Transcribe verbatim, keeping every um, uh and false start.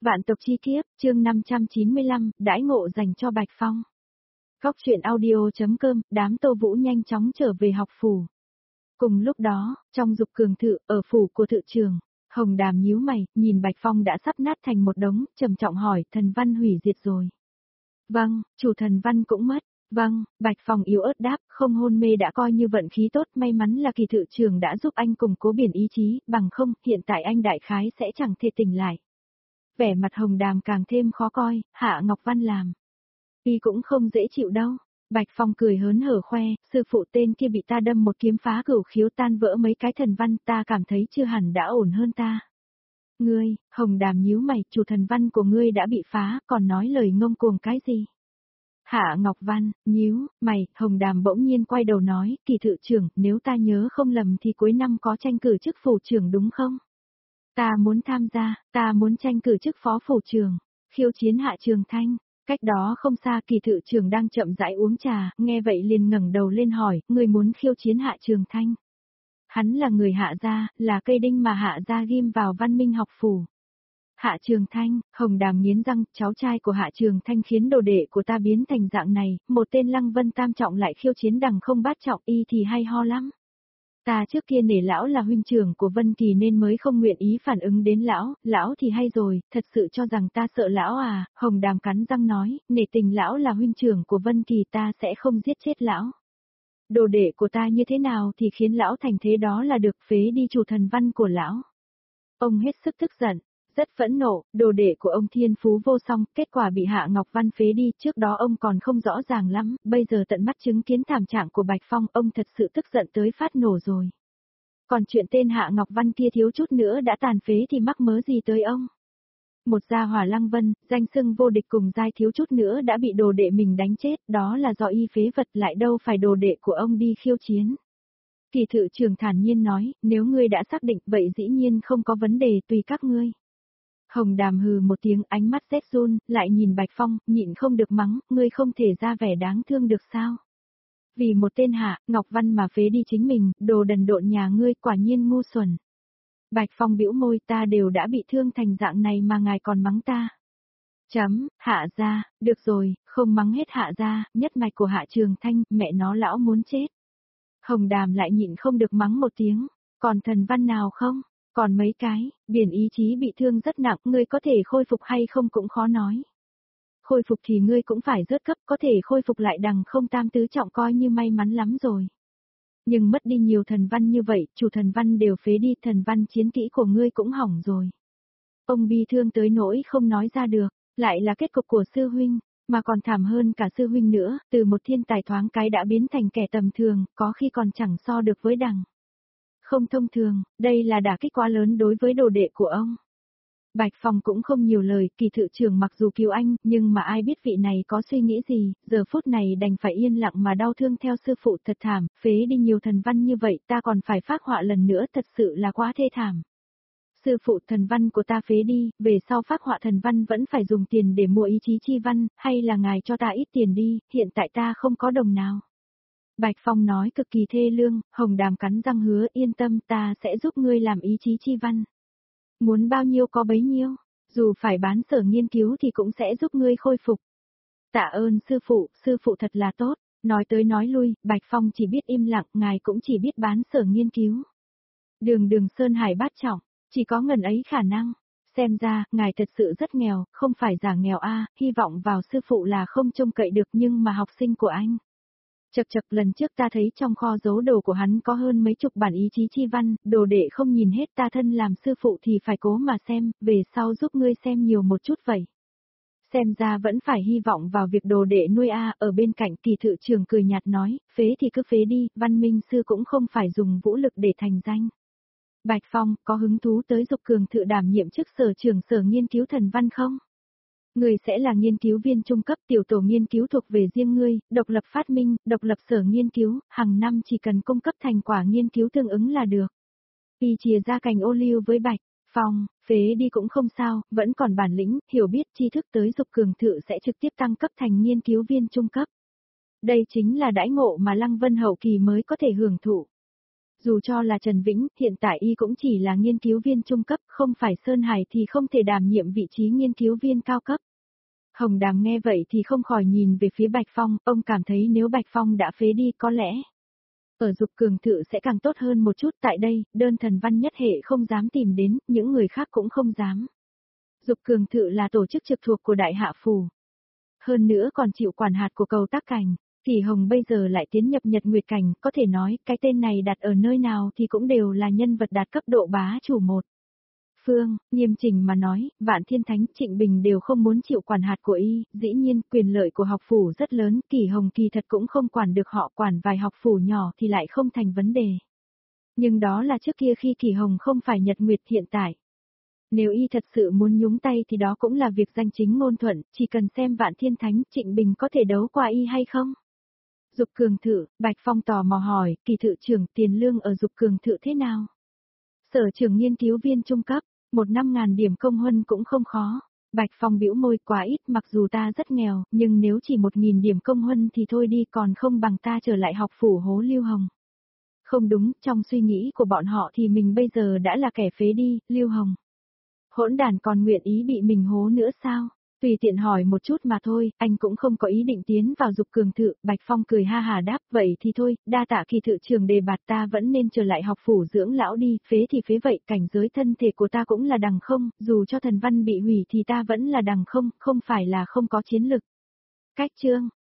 Vạn tộc chi kiếp, chương năm trăm chín mươi lăm, đãi ngộ dành cho Bạch Phong. Góc truyện audio.com, đám Tô Vũ nhanh chóng trở về học phủ. Cùng lúc đó, trong dục cường thự, ở phủ của thự trường, Hồng Đàm nhíu mày, nhìn Bạch Phong đã sắp nát thành một đống, trầm trọng hỏi, thần văn hủy diệt rồi. Vâng, chủ thần văn cũng mất. Vâng, Bạch Phong yếu ớt đáp, không hôn mê đã coi như vận khí tốt, may mắn là kỳ thự trường đã giúp anh củng cố biển ý chí, bằng không, hiện tại anh đại khái sẽ chẳng thể tỉnh lại. Vẻ mặt Hồng Đàm càng thêm khó coi, Hạ Ngọc Văn làm. Y cũng không dễ chịu đâu. Bạch Phong cười hớn hở khoe, sư phụ tên kia bị ta đâm một kiếm phá cửu khiếu tan vỡ mấy cái thần văn, ta cảm thấy chưa hẳn đã ổn hơn ta. Ngươi, Hồng Đàm nhíu mày, chủ thần văn của ngươi đã bị phá, còn nói lời ngông cuồng cái gì? Hạ Ngọc Văn, nhíu, mày, Hồng Đàm bỗng nhiên quay đầu nói, kỳ thự trưởng, nếu ta nhớ không lầm thì cuối năm có tranh cử chức phủ trưởng đúng không? Ta muốn tham gia, ta muốn tranh cử chức phó phủ trưởng, khiêu chiến Hạ Trường Thanh. Cách đó không xa kỳ thự trưởng đang chậm rãi uống trà, nghe vậy liền ngẩng đầu lên hỏi, ngươi muốn khiêu chiến Hạ Trường Thanh? Hắn là người Hạ gia, là cây đinh mà Hạ gia ghim vào văn minh học phủ. Hạ Trường Thanh, Hồng Đàm nghiến răng, cháu trai của Hạ Trường Thanh khiến đồ đệ của ta biến thành dạng này, một tên Lăng Vân tam trọng lại khiêu chiến đằng không bát trọng, y thì hay ho lắm. Ta trước kia nể lão là huynh trưởng của Vân Kỳ nên mới không nguyện ý phản ứng đến lão, lão thì hay rồi, thật sự cho rằng ta sợ lão à, Hồng Đàm cắn răng nói, nể tình lão là huynh trưởng của Vân Kỳ ta sẽ không giết chết lão. Đồ đệ của ta như thế nào thì khiến lão thành thế đó là được, phế đi chủ thần văn của lão. Ông hết sức tức giận, rất phẫn nộ, đồ đệ của ông thiên phú vô song, kết quả bị Hạ Ngọc Văn phế đi, trước đó ông còn không rõ ràng lắm, bây giờ tận mắt chứng kiến thảm trạng của Bạch Phong, ông thật sự tức giận tới phát nổ rồi. Còn chuyện tên Hạ Ngọc Văn kia thiếu chút nữa đã tàn phế thì mắc mớ gì tới ông. Một gia hỏa Lăng Vân, danh xưng vô địch cùng giai thiếu chút nữa đã bị đồ đệ mình đánh chết, đó là do y phế vật lại đâu phải đồ đệ của ông đi khiêu chiến. Kỳ thự trưởng thản nhiên nói, nếu ngươi đã xác định vậy dĩ nhiên không có vấn đề, tùy các ngươi. Hồng Đàm hừ một tiếng, ánh mắt rét run, lại nhìn Bạch Phong, nhịn không được mắng, ngươi không thể ra vẻ đáng thương được sao? Vì một tên Hạ Ngọc Văn mà phế đi chính mình, đồ đần độn nhà ngươi quả nhiên ngu xuẩn. Bạch Phong bĩu môi, ta đều đã bị thương thành dạng này mà ngài còn mắng ta. Chấm, Hạ gia, được rồi, không mắng hết Hạ gia, nhất mạch của Hạ Trường Thanh, mẹ nó lão muốn chết. Hồng Đàm lại nhịn không được mắng một tiếng, còn thần văn nào không? Còn mấy cái, biển ý chí bị thương rất nặng, ngươi có thể khôi phục hay không cũng khó nói. Khôi phục thì ngươi cũng phải rớt cấp, có thể khôi phục lại đằng không tam tứ trọng coi như may mắn lắm rồi. Nhưng mất đi nhiều thần văn như vậy, chủ thần văn đều phế đi, thần văn chiến kỹ của ngươi cũng hỏng rồi. Ông bi thương tới nỗi không nói ra được, lại là kết cục của sư huynh, mà còn thảm hơn cả sư huynh nữa, từ một thiên tài thoáng cái đã biến thành kẻ tầm thường, có khi còn chẳng so được với đằng. Không thông thường, đây là đả kích quá lớn đối với đồ đệ của ông. Bạch Phong cũng không nhiều lời, kỳ thự trưởng mặc dù cứu anh, nhưng mà ai biết vị này có suy nghĩ gì, giờ phút này đành phải yên lặng mà đau thương theo sư phụ thật thảm, phế đi nhiều thần văn như vậy ta còn phải phác họa lần nữa, thật sự là quá thê thảm. Sư phụ, thần văn của ta phế đi, về sau phác họa thần văn vẫn phải dùng tiền để mua ý chí chi văn, hay là ngài cho ta ít tiền đi, hiện tại ta không có đồng nào. Bạch Phong nói cực kỳ thê lương, Hồng Đàm cắn răng hứa, yên tâm, ta sẽ giúp ngươi làm ý chí chi văn. Muốn bao nhiêu có bấy nhiêu, dù phải bán sở nghiên cứu thì cũng sẽ giúp ngươi khôi phục. Tạ ơn sư phụ, sư phụ thật là tốt, nói tới nói lui, Bạch Phong chỉ biết im lặng, ngài cũng chỉ biết bán sở nghiên cứu. Đường đường Sơn Hải bát trọng, chỉ có ngần ấy khả năng, xem ra, ngài thật sự rất nghèo, không phải giả nghèo a, hy vọng vào sư phụ là không trông cậy được nhưng mà học sinh của anh. Chật chật, lần trước ta thấy trong kho giấu đồ của hắn có hơn mấy chục bản ý chí chi văn, đồ đệ không nhìn hết, ta thân làm sư phụ thì phải cố mà xem, về sau giúp ngươi xem nhiều một chút vậy. Xem ra vẫn phải hy vọng vào việc đồ đệ nuôi a, ở bên cạnh kỳ thự trưởng cười nhạt nói, phế thì cứ phế đi, văn minh sư cũng không phải dùng vũ lực để thành danh. Bạch Phong, có hứng thú tới dục cường thự đảm nhiệm chức sở trưởng sở nghiên cứu thần văn không? Ngươi sẽ là nghiên cứu viên trung cấp, tiểu tổ nghiên cứu thuộc về riêng ngươi, độc lập phát minh, độc lập sở nghiên cứu, hàng năm chỉ cần cung cấp thành quả nghiên cứu tương ứng là được. Y chìa ra cành ô liu với Bạch Phong, phế đi cũng không sao, vẫn còn bản lĩnh, hiểu biết tri thức tới dục cường thự sẽ trực tiếp tăng cấp thành nghiên cứu viên trung cấp. Đây chính là đãi ngộ mà Lăng Vân hậu kỳ mới có thể hưởng thụ. Dù cho là Trần Vĩnh, hiện tại y cũng chỉ là nghiên cứu viên trung cấp, không phải Sơn Hải thì không thể đảm nhiệm vị trí nghiên cứu viên cao cấp. Hồng Đàm nghe vậy thì không khỏi nhìn về phía Bạch Phong, ông cảm thấy nếu Bạch Phong đã phế đi có lẽ ở Dục Cường Thự sẽ càng tốt hơn một chút, tại đây, đơn thần văn nhất hệ không dám tìm đến, những người khác cũng không dám. Dục Cường Thự là tổ chức trực thuộc của Đại Hạ Phủ. Hơn nữa còn chịu quản hạt của Cầu Tác Cảnh, Kỳ Hồng bây giờ lại tiến nhập Nhật Nguyệt Cảnh, có thể nói cái tên này đặt ở nơi nào thì cũng đều là nhân vật đạt cấp độ bá chủ một. Phương, nghiêm chỉnh mà nói, Vạn Thiên Thánh, Trịnh Bình đều không muốn chịu quản hạt của y, dĩ nhiên quyền lợi của học phủ rất lớn, Kỳ Hồng kỳ thật cũng không quản được họ, quản vài học phủ nhỏ thì lại không thành vấn đề. Nhưng đó là trước kia khi Kỳ Hồng không phải Nhật Nguyệt, hiện tại. Nếu y thật sự muốn nhúng tay thì đó cũng là việc danh chính ngôn thuận, chỉ cần xem Vạn Thiên Thánh, Trịnh Bình có thể đấu qua y hay không. Dục Cường Thự, Bạch Phong tò mò hỏi, Kỳ thự trưởng, tiền lương ở Dục Cường Thự thế nào? Sở trưởng nghiên cứu viên trung cấp, một năm ngàn điểm công huân cũng không khó. Bạch Phong bĩu môi, quá ít, mặc dù ta rất nghèo, nhưng nếu chỉ một nghìn điểm công huân thì thôi đi, còn không bằng ta trở lại học phủ hố Lưu Hồng. Không đúng, trong suy nghĩ của bọn họ thì mình bây giờ đã là kẻ phế đi, Lưu Hồng. Hỗn đàn còn nguyện ý bị mình hố nữa sao? Tùy tiện hỏi một chút mà thôi, anh cũng không có ý định tiến vào Dục Cường Thự. Bạch Phong cười ha hà đáp, vậy thì thôi, đa tạ Kỳ thự trưởng đề bạt, ta vẫn nên trở lại học phủ dưỡng lão đi, phế thì phế vậy, cảnh giới thân thể của ta cũng là đằng không, dù cho thần văn bị hủy thì ta vẫn là đằng không, không phải là không có chiến lực. Cách chương